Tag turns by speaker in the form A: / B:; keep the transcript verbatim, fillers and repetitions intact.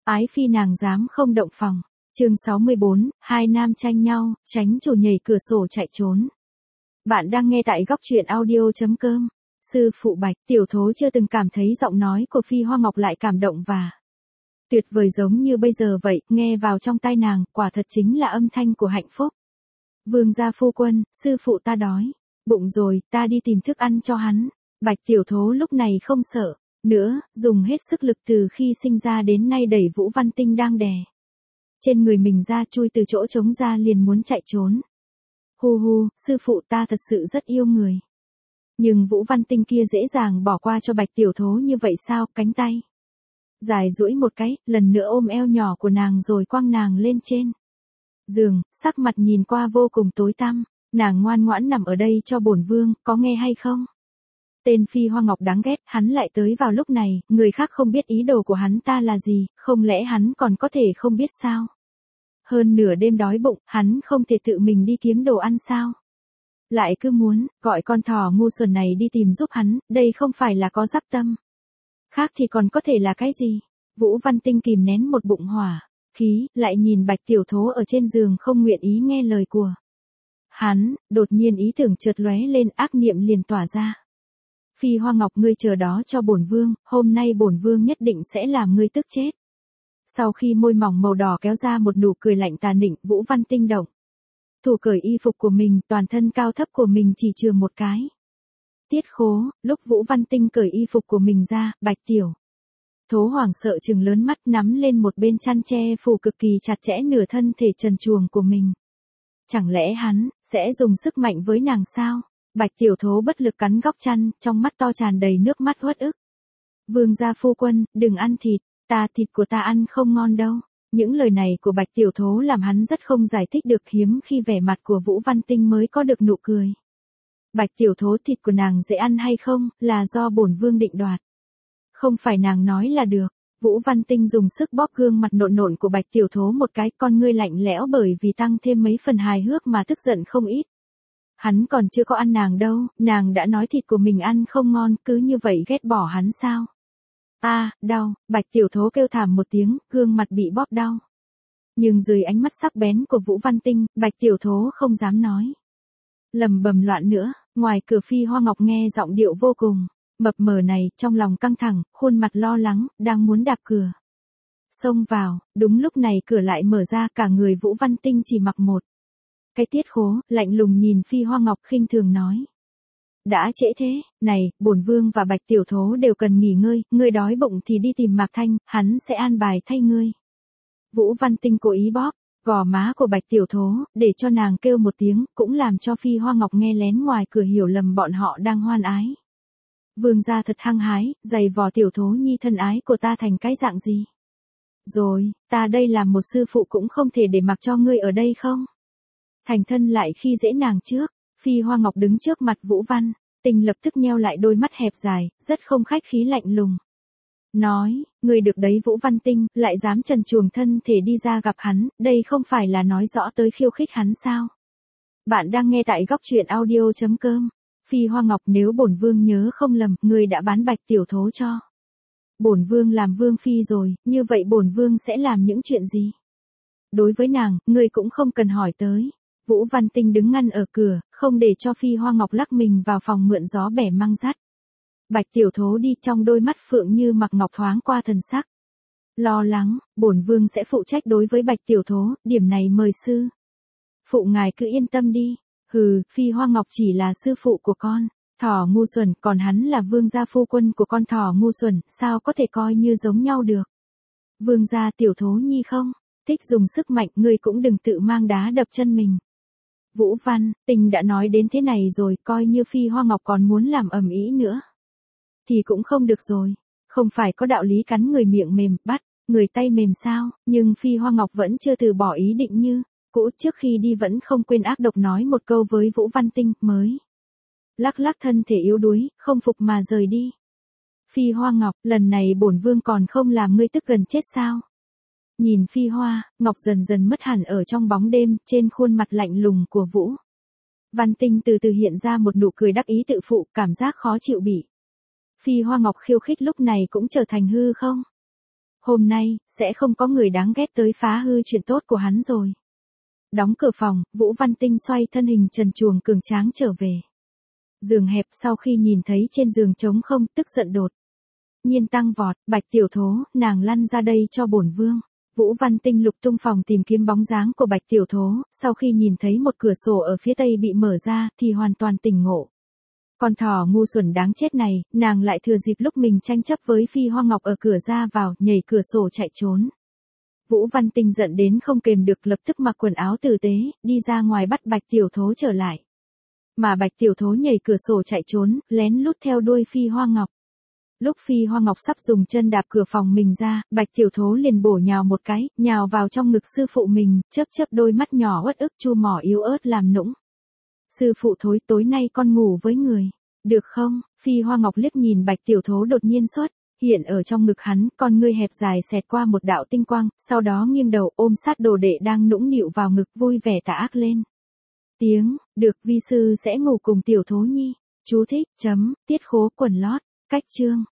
A: Ái phi nàng dám không động phòng. Chương sáu mươi bốn, hai nam tranh nhau, tránh chủ nhảy cửa sổ chạy trốn. Bạn đang nghe tại góc truyện audio.com. Sư phụ Bạch, tiểu thố chưa từng cảm thấy giọng nói của Phi Hoa Ngọc lại cảm động và tuyệt vời giống như bây giờ vậy, nghe vào trong tai nàng, quả thật chính là âm thanh của hạnh phúc. Vương gia phu quân, sư phụ ta đói bụng rồi, ta đi tìm thức ăn cho hắn. Bạch tiểu thố lúc này không sợ nữa, dùng hết sức lực từ khi sinh ra đến nay đẩy Vũ Văn Tinh đang đè trên người mình ra, chui từ chỗ trống ra liền muốn chạy trốn. Hu hu, sư phụ ta thật sự rất yêu người. Nhưng Vũ Văn Tinh kia dễ dàng bỏ qua cho Bạch tiểu thố như vậy sao? Cánh tay dài duỗi một cái, lần nữa ôm eo nhỏ của nàng rồi quăng nàng lên trên giường, sắc mặt nhìn qua vô cùng tối tăm. Nàng ngoan ngoãn nằm ở đây cho bổn vương, có nghe hay không? Tên Phi Hoa Ngọc đáng ghét, hắn lại tới vào lúc này, người khác không biết ý đồ của hắn ta là gì, không lẽ hắn còn có thể không biết sao? Hơn nửa đêm đói bụng, hắn không thể tự mình đi kiếm đồ ăn sao? Lại cứ muốn gọi con thỏ ngu xuẩn này đi tìm giúp hắn, đây không phải là có dắp tâm. Khác thì còn có thể là cái gì? Vũ Văn Tinh kìm nén một bụng hỏa khí, lại nhìn Bạch tiểu thố ở trên giường không nguyện ý nghe lời của hắn, đột nhiên ý tưởng chợt lóe lên, ác niệm liền tỏa ra. Phi Hoa Ngọc, ngươi chờ đó cho bổn vương, hôm nay bổn vương nhất định sẽ làm ngươi tức chết. Sau khi môi mỏng màu đỏ kéo ra một nụ cười lạnh tà nịnh, Vũ Văn Tinh động thủ cởi y phục của mình, toàn thân cao thấp của mình chỉ chừa một cái tiết khố. Lúc Vũ Văn Tinh cởi y phục của mình ra, Bạch tiểu thố hoảng sợ trừng lớn mắt, nắm lên một bên chăn che phủ cực kỳ chặt chẽ nửa thân thể trần truồng của mình. Chẳng lẽ hắn sẽ dùng sức mạnh với nàng sao? Bạch tiểu thố bất lực cắn góc chăn, trong mắt to tràn đầy nước mắt uất ức. Vương gia phu quân, đừng ăn thịt, ta thịt của ta ăn không ngon đâu. Những lời này của Bạch tiểu thố làm hắn rất không giải thích được, hiếm khi vẻ mặt của Vũ Văn Tinh mới có được nụ cười. Bạch tiểu thố, thịt của nàng dễ ăn hay không, là do bổn vương định đoạt. Không phải nàng nói là được. Vũ Văn Tinh dùng sức bóp gương mặt nộn nộn của Bạch tiểu thố một cái, con ngươi lạnh lẽo bởi vì tăng thêm mấy phần hài hước mà tức giận không ít. Hắn còn chưa có ăn nàng đâu, nàng đã nói thịt của mình ăn không ngon, cứ như vậy ghét bỏ hắn sao? A, à, đau, Bạch tiểu thố kêu thảm một tiếng, gương mặt bị bóp đau. Nhưng dưới ánh mắt sắc bén của Vũ Văn Tinh, Bạch tiểu thố không dám nói lầm bầm loạn nữa. Ngoài cửa Phi Hoa Ngọc nghe giọng điệu vô cùng mập mờ này, trong lòng căng thẳng, khuôn mặt lo lắng, đang muốn đạp cửa xông vào. Đúng lúc này cửa lại mở ra, cả người Vũ Văn Tinh chỉ mặc một cái tiết khố, lạnh lùng nhìn Phi Hoa Ngọc khinh thường nói. Đã trễ thế, này, bổn vương và Bạch tiểu thố đều cần nghỉ ngơi, ngươi đói bụng thì đi tìm Mạc Thanh, hắn sẽ an bài thay ngươi. Vũ Văn Tinh cố ý bóp gò má của Bạch tiểu thố, để cho nàng kêu một tiếng, cũng làm cho Phi Hoa Ngọc nghe lén ngoài cửa hiểu lầm bọn họ đang hoan ái. Vương gia thật hăng hái, giày vò tiểu thố nhi thân ái của ta thành cái dạng gì? Rồi, ta đây làm một sư phụ cũng không thể để mặc cho ngươi ở đây không? Thành thân lại khi dễ nàng trước. Phi Hoa Ngọc đứng trước mặt Vũ Văn Tinh lập tức nheo lại đôi mắt hẹp dài, rất không khách khí lạnh lùng. Nói, ngươi được đấy Vũ Văn Tinh, lại dám trần truồng thân thể đi ra gặp hắn, đây không phải là nói rõ tới khiêu khích hắn sao? Bạn đang nghe tại góc truyện audio.com. Phi Hoa Ngọc, nếu bổn vương nhớ không lầm, ngươi đã bán Bạch tiểu thố cho bổn vương làm vương phi rồi, như vậy bổn vương sẽ làm những chuyện gì? Đối với nàng, ngươi cũng không cần hỏi tới. Vũ Văn Tinh đứng ngăn ở cửa, không để cho Phi Hoa Ngọc lắc mình vào phòng mượn gió bẻ măng dắt. Bạch tiểu thố đi, trong đôi mắt phượng như mặc ngọc thoáng qua thần sắc lo lắng. Bổn vương sẽ phụ trách đối với Bạch tiểu thố, điểm này mời sư phụ ngài cứ yên tâm đi. Hừ, Phi Hoa Ngọc chỉ là sư phụ của con thỏ ngu xuẩn, còn hắn là vương gia phu quân của con thỏ ngu xuẩn, sao có thể coi như giống nhau được? Vương gia tiểu thố nhi không thích dùng sức mạnh, ngươi cũng đừng tự mang đá đập chân mình. Vũ Văn Tinh đã nói đến thế này rồi, coi như Phi Hoa Ngọc còn muốn làm ầm ĩ nữa thì cũng không được rồi. Không phải có đạo lý cắn người miệng mềm, bắt người tay mềm sao? Nhưng Phi Hoa Ngọc vẫn chưa từ bỏ ý định như cũ, trước khi đi vẫn không quên ác độc nói một câu với Vũ Văn Tinh, mới lắc lắc thân thể yếu đuối, không phục mà rời đi. Phi Hoa Ngọc, lần này bổn vương còn không làm ngươi tức gần chết sao? Nhìn Phi Hoa Ngọc dần dần mất hẳn ở trong bóng đêm, trên khuôn mặt lạnh lùng của Vũ Văn Tinh từ từ hiện ra một nụ cười đắc ý tự phụ, cảm giác khó chịu bị Phi Hoa Ngọc khiêu khích lúc này cũng trở thành hư không. hôm nay, sẽ không có người đáng ghét tới phá hư chuyện tốt của hắn rồi. Đóng cửa phòng, Vũ Văn Tinh xoay thân hình trần truồng cường tráng trở về. Giường hẹp sau khi nhìn thấy trên giường trống không, tức giận đột nhiên tăng vọt, Bạch tiểu thố, nàng lăn ra đây cho bổn vương. Vũ Văn Tinh lục tung phòng tìm kiếm bóng dáng của Bạch tiểu thố, sau khi nhìn thấy một cửa sổ ở phía tây bị mở ra, thì hoàn toàn tỉnh ngộ. Con thỏ ngu xuẩn đáng chết này, nàng lại thừa dịp lúc mình tranh chấp với Phi Hoa Ngọc ở cửa ra vào, nhảy cửa sổ chạy trốn. Vũ Văn Tinh giận đến không kềm được, lập tức mặc quần áo tử tế, đi ra ngoài bắt Bạch tiểu thố trở lại. Mà Bạch tiểu thố nhảy cửa sổ chạy trốn, lén lút theo đuôi Phi Hoa Ngọc. Lúc Phi Hoa Ngọc sắp dùng chân đạp cửa phòng mình ra, Bạch tiểu thố liền bổ nhào một cái, nhào vào trong ngực sư phụ mình, chớp chớp đôi mắt nhỏ uất ức chu mỏ yếu ớt làm nũng. Sư phụ thối, tối nay con ngủ với người, được không? Phi Hoa Ngọc liếc nhìn Bạch tiểu thố đột nhiên xuất hiện ở trong ngực hắn, con ngươi hẹp dài xẹt qua một đạo tinh quang, sau đó nghiêng đầu ôm sát đồ đệ đang nũng nịu vào ngực, vui vẻ tà ác lên. Tiếng, được, vi sư sẽ ngủ cùng tiểu thố nhi. Chú thích, chấm, tiết khố quần lót, cách chương.